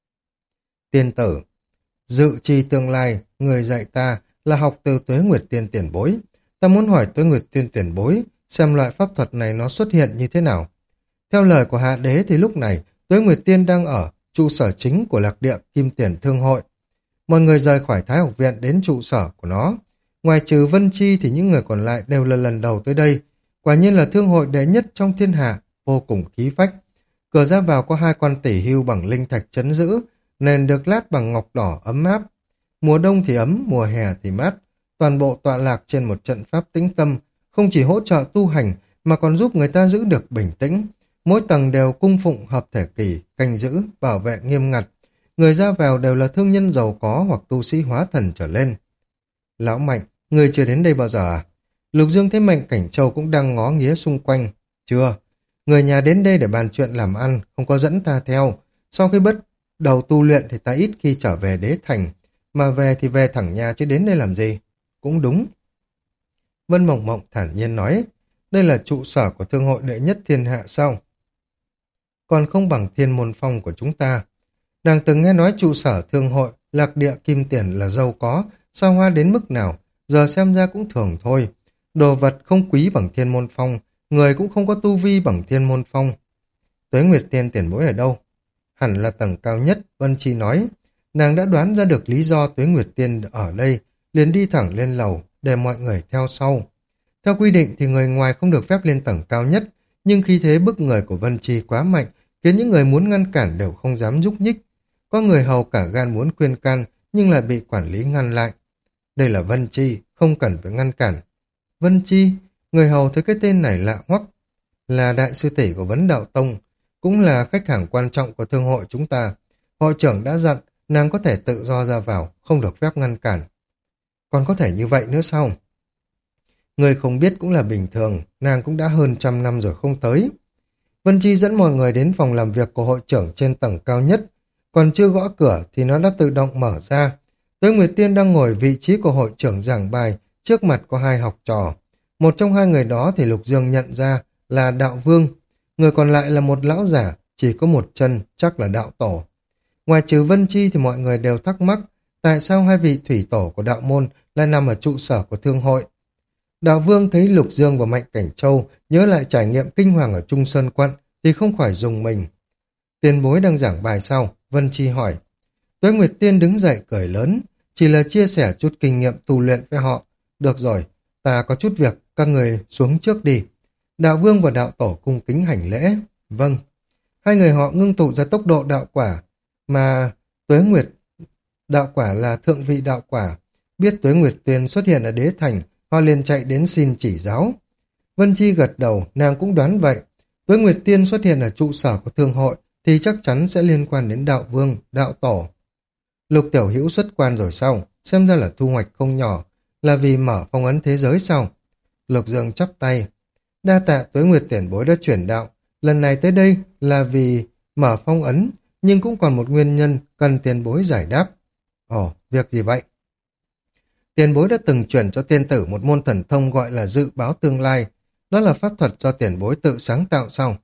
Speaker 1: Tiên tử, dự trì tương lai, người dạy ta là học từ Tuế Nguyệt Tiên tiền bối. Ta muốn hỏi Tuế Nguyệt Tiên tiền bối, xem loại pháp thuật này nó xuất hiện như thế nào. Theo lời của Hạ Đế thì lúc này, Tuế Nguyệt Tiên đang ở trụ sở chính của Lạc Địa Kim Tiền Thương Hội. Mọi người rời khỏi Thái Học Viện đến trụ sở của nó. Ngoài trừ Vân Chi thì những người còn lại đều là lần đầu tới đây. Quả nhiên là thương hội đệ nhất trong thiên hạ, vô cùng khí phách. Cửa ra vào có 2 con tỷ hưu bằng linh thạch trấn giữ, nền được lát bằng ngọc đỏ ấm áp. Mùa đông thì ấm, mùa hè thì mát. Toàn bộ tọa lạc trên một trận pháp tĩnh tâm, không chỉ hỗ trợ tu hành mà còn giúp người ta giữ được bình tĩnh. Mỗi tầng đều cung phụng hợp thể kỳ, canh giữ, bảo vệ nghiêm ngặt. Người ra vào đều là thương nhân giàu có hoặc tu sĩ hóa thần trở lên. Lão Mạnh, người chưa đến đây bao giờ à? Lục Dương thấy Mạnh Cảnh Châu cũng đang ngó nghía xung quanh. Chưa, người nhà đến đây để bàn chuyện làm ăn, không có dẫn ta theo. Sau khi bắt đầu tu luyện thì ta ít khi trở về đế thành. mà về thì về thẳng nhà chứ đến đây làm gì? Cũng đúng. Vân Mộng Mộng thản nhiên nói, đây là trụ sở của thương hội đệ nhất thiên hạ sao? Còn không bằng Thiên Môn Phong của chúng ta. Nàng từng nghe nói trụ sở thương hội, lạc địa kim tiền là giàu có, sao hoa đến mức nào, giờ xem ra cũng thường thôi. Đồ vật không quý bằng Thiên Môn Phong, người cũng không có tu vi bằng Thiên Môn Phong. Tuế Nguyệt Tiên tiền bối ở đâu? Hẳn là tầng cao nhất, Vân Chi nói. Nàng đã đoán ra được lý do Tuế Nguyệt Tiên ở đây, liền đi thẳng lên lầu, để mọi người theo sau. Theo quy định thì người ngoài không được phép lên tầng cao nhất, nhưng khi thế bức người của Vân Chi quá mạnh, khiến những người muốn ngăn cản đều không dám nhúc nhích. Có người hầu cả gan muốn khuyên can, nhưng lại bị quản lý ngăn lại. Đây là Vân Chi, không cần phải ngăn cản. Vân Chi, người hầu thấy cái tên này lạ hoắc, là đại sư tỷ của Vấn Đạo Tông, cũng là khách hàng quan trọng của thương hội chúng ta. Hội trưởng đã dặn, nàng có thể tự do ra vào, không được phép ngăn cản. Còn có thể như vậy nữa sao? Người không biết cũng là bình thường, nàng cũng đã hơn 100 năm rồi không tới. Vân Chi dẫn mọi người đến phòng làm việc của hội trưởng trên tầng cao nhất, còn chưa gõ cửa thì nó đã tự động mở ra. Tuế Nguyệt Tiên đang ngồi vị trí của hội trưởng giảng bài, trước mặt có hai học trò. Một trong hai người đó thì Lục Dương nhận ra là Đạo Vương, người còn lại là một lão giả, chỉ có một chân, chắc là Đạo Tổ. Ngoài trừ Vân Chi thì mọi người đều thắc mắc, tại sao hai vị thủy tổ của đạo môn lại nằm ở trụ sở của thương hội. Đạo Vương thấy Lục Dương và Mạnh Cảnh Châu nhớ lại trải nghiệm kinh hoàng ở Trung Sơn Quận thì không khỏi dùng mình. Tiền bối đang giảng bài sao? Vân Chi hỏi. Tuế Nguyệt Tiên đứng dậy cười lớn, chỉ là chia sẻ chút kinh nghiệm tu luyện với họ. Được rồi, ta có chút việc, các người xuống trước đi. Đạo Vương và Đạo Tổ cung kính hành lễ. Vâng. Hai người họ ngưng tụ ra tốc độ đạo quả, mà Tuế Nguyệt đạo quả là thượng vị đạo quả. Biết Tuế Nguyệt Tiên xuất hiện ở đế thành, họ liền chạy đến xin chỉ giáo. Vân Chi gật đầu, nàng cũng đoán vậy. Tuế Nguyệt Tiên xuất hiện ở trụ sở của thương hội thì chắc chắn sẽ liên quan đến Đạo Vương, Đạo Tổ. Lục Tiểu Hữu xuất quan rồi sao? Xem ra là thu hoạch không nhỏ, là vì mở phong ấn thế giới sao? Lục Dương chắp tay. Đa tạ Tuế Nguyệt tiền bối đã chuyển đạo, lần này tới đây là vì mở phong ấn, nhưng cũng còn một nguyên nhân cần tiền bối giải đáp. Ồ, việc gì vậy? Tiền bối đã từng chuyển cho tiên tử một môn thần thông gọi là dự báo tương lai. Đó là pháp thuật do tiền bối tự sáng tạo sao?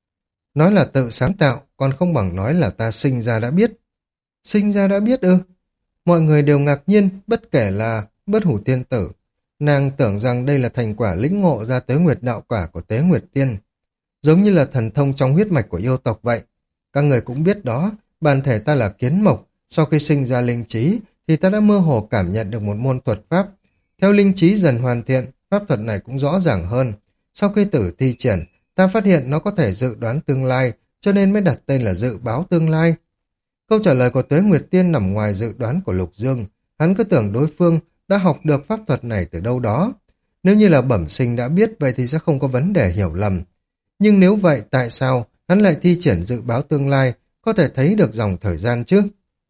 Speaker 1: Nói là tự sáng tạo, còn không bằng nói là ta sinh ra đã biết. Sinh ra đã biết ư? Mọi người đều ngạc nhiên, bất kể là Bất Hủ tiên tử. Nàng tưởng rằng đây là thành quả lĩnh ngộ ra Tuế Nguyệt đạo quả của Tuế Nguyệt Tiên. Giống như là thần thông trong huyết mạch của yêu tộc vậy. Các người cũng biết đó, bản thể ta là kiến mộc, sau khi sinh ra linh trí thì ta đã mơ hồ cảm nhận được một môn thuật pháp. Theo linh trí dần hoàn thiện, pháp thuật này cũng rõ ràng hơn. Sau khi tử thi triển, ta phát hiện nó có thể dự đoán tương lai, cho nên mới đặt tên là dự báo tương lai. Câu trả lời của Tuế Nguyệt Tiên nằm ngoài dự đoán của Lục Dương. Hắn cứ tưởng đối phương đã học được pháp thuật này từ đâu đó. Nếu như là bẩm sinh đã biết, vậy thì sẽ không có vấn đề hiểu lầm. Nhưng nếu vậy, tại sao hắn lại thi triển dự báo tương lai, có thể thấy được dòng thời gian chứ?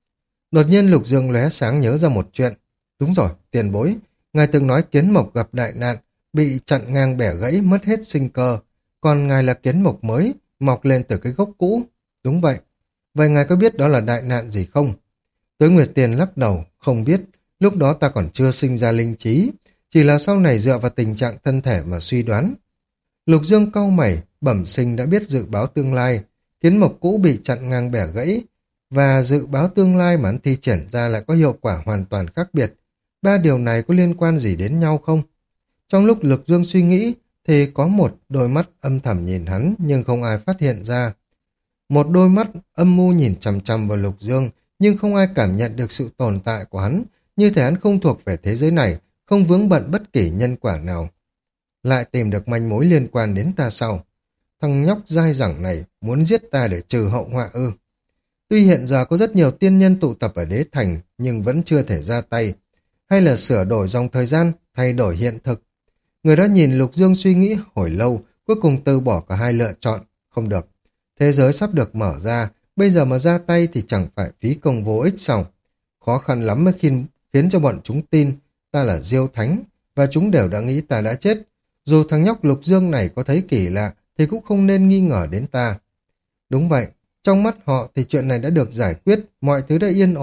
Speaker 1: Đột nhiên Lục Dương lóe sáng nhớ ra một chuyện. Đúng rồi, tiền bối, ngài từng nói kiến mộc gặp đại nạn, bị chặn ngang bẻ gãy, mất hết sinh cơ. Còn ngài là kiến mộc mới, mọc lên từ cái gốc cũ. Đúng vậy. Vậy ngài có biết đó là đại nạn gì không? Tuế Nguyệt Tiên lắc đầu, không biết. Lúc đó ta còn chưa sinh ra linh trí, chỉ là sau này dựa vào tình trạng thân thể mà suy đoán. Lục Dương cau mày, bẩm sinh đã biết dự báo tương lai, kiến mộc cũ bị chặn ngang bẻ gãy, và dự báo tương lai mà hắn thi triển ra lại có hiệu quả hoàn toàn khác biệt. Ba điều này có liên quan gì đến nhau không? Trong lúc Lục Dương suy nghĩ, thì có một đôi mắt âm thầm nhìn hắn, nhưng không ai phát hiện ra. Một đôi mắt âm mưu nhìn chằm chằm vào Lục Dương, nhưng không ai cảm nhận được sự tồn tại của hắn, như thể hắn không thuộc về thế giới này, không vướng bận bất kỳ nhân quả nào. Lại tìm được manh mối liên quan đến ta sau. Thằng nhóc dai dẳng này muốn giết ta để trừ hậu họa ư? Tuy hiện giờ có rất nhiều tiên nhân tụ tập ở đế thành, nhưng vẫn chưa thể ra tay. Hay là sửa đổi dòng thời gian, thay đổi hiện thực? Người đó nhìn Lục Dương suy nghĩ hồi lâu, cuối cùng từ bỏ cả hai lựa chọn. Không được. Thế giới sắp được mở ra, bây giờ mà ra tay thì chẳng phải phí công vô ích sao? Khó khăn lắm mới khiến cho bọn chúng tin ta là Diêu Thánh, và chúng đều đã nghĩ ta đã chết. Dù thằng nhóc Lục Dương này có thấy kỳ lạ, thì cũng không nên nghi ngờ đến ta. Đúng vậy, trong mắt họ thì chuyện này đã được giải quyết, mọi thứ đã yên ổn,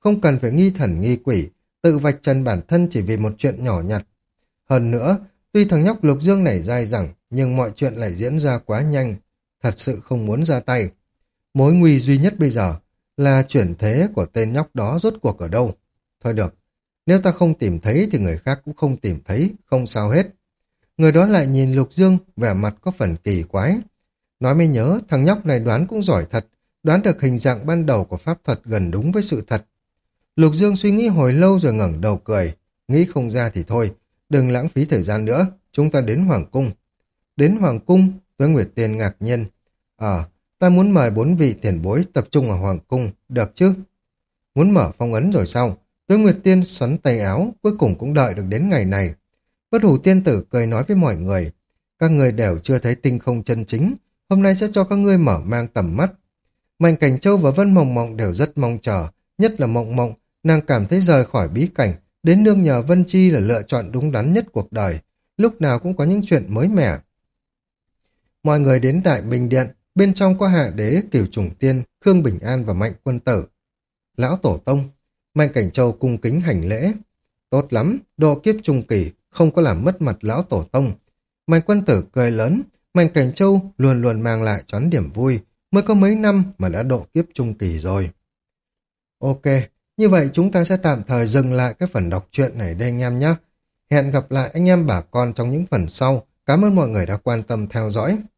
Speaker 1: không cần phải nghi thần nghi quỷ, tự vạch trần bản thân chỉ vì một chuyện nhỏ nhặt. Hơn nữa, tuy thằng nhóc Lục Dương này dai dẳng, nhưng mọi chuyện lại diễn ra quá nhanh, thật sự không muốn ra tay. Mối nguy duy nhất bây giờ là chuyển thế của tên nhóc đó rốt cuộc ở đâu. Thôi được, nếu ta không tìm thấy thì người khác cũng không tìm thấy, không sao hết. Người đó lại nhìn Lục Dương, vẻ mặt có phần kỳ quái. Nói mới nhớ, thằng nhóc này đoán cũng giỏi thật, đoán được hình dạng ban đầu của pháp thuật gần đúng với sự thật. Lục Dương suy nghĩ hồi lâu rồi ngẩng đầu cười, nghĩ không ra thì thôi, đừng lãng phí thời gian nữa, chúng ta đến Hoàng Cung. Đến Hoàng Cung, Tuế Nguyệt Tiên ngạc nhiên. Ta muốn mời 4 vị tiền bối tập trung ở Hoàng Cung, được chứ? Muốn mở phong ấn rồi sao? Tuế Nguyệt Tiên xoắn tay áo, cuối cùng cũng đợi được đến ngày này. Bất Hủ Tiên Tử cười nói với mọi người, các người đều chưa thấy tinh không chân chính, hôm nay sẽ cho các ngươi mở mang tầm mắt. Mạnh Cảnh Châu và Vân Mộng Mộng đều rất mong chờ, nhất là Mộng Mộng, nàng cảm thấy rời khỏi bí cảnh, đến nương nhờ Vân Chi là lựa chọn đúng đắn nhất cuộc đời, lúc nào cũng có những chuyện mới mẻ. Mọi người đến Đại Bình Điện, bên trong có Hạ Đế, Cửu Trùng Tiên, Khương Bình An và Mạnh Quân Tử. Lão Tổ Tông, Mạnh Cảnh Châu cung kính hành lễ. Tốt lắm, độ kiếp trung kỳ, không có làm mất mặt Lão Tổ Tông. Mạnh Quân Tử cười lớn, Mạnh Cảnh Châu luôn luôn mang lại choán điểm vui, mới có mấy năm mà đã độ kiếp trung kỳ rồi. Ok, như vậy chúng ta sẽ tạm thời dừng lại cái phần đọc truyện này đây anh em nhé. Hẹn gặp lại anh em bà con trong những phần sau. Cảm ơn mọi người đã quan tâm theo dõi.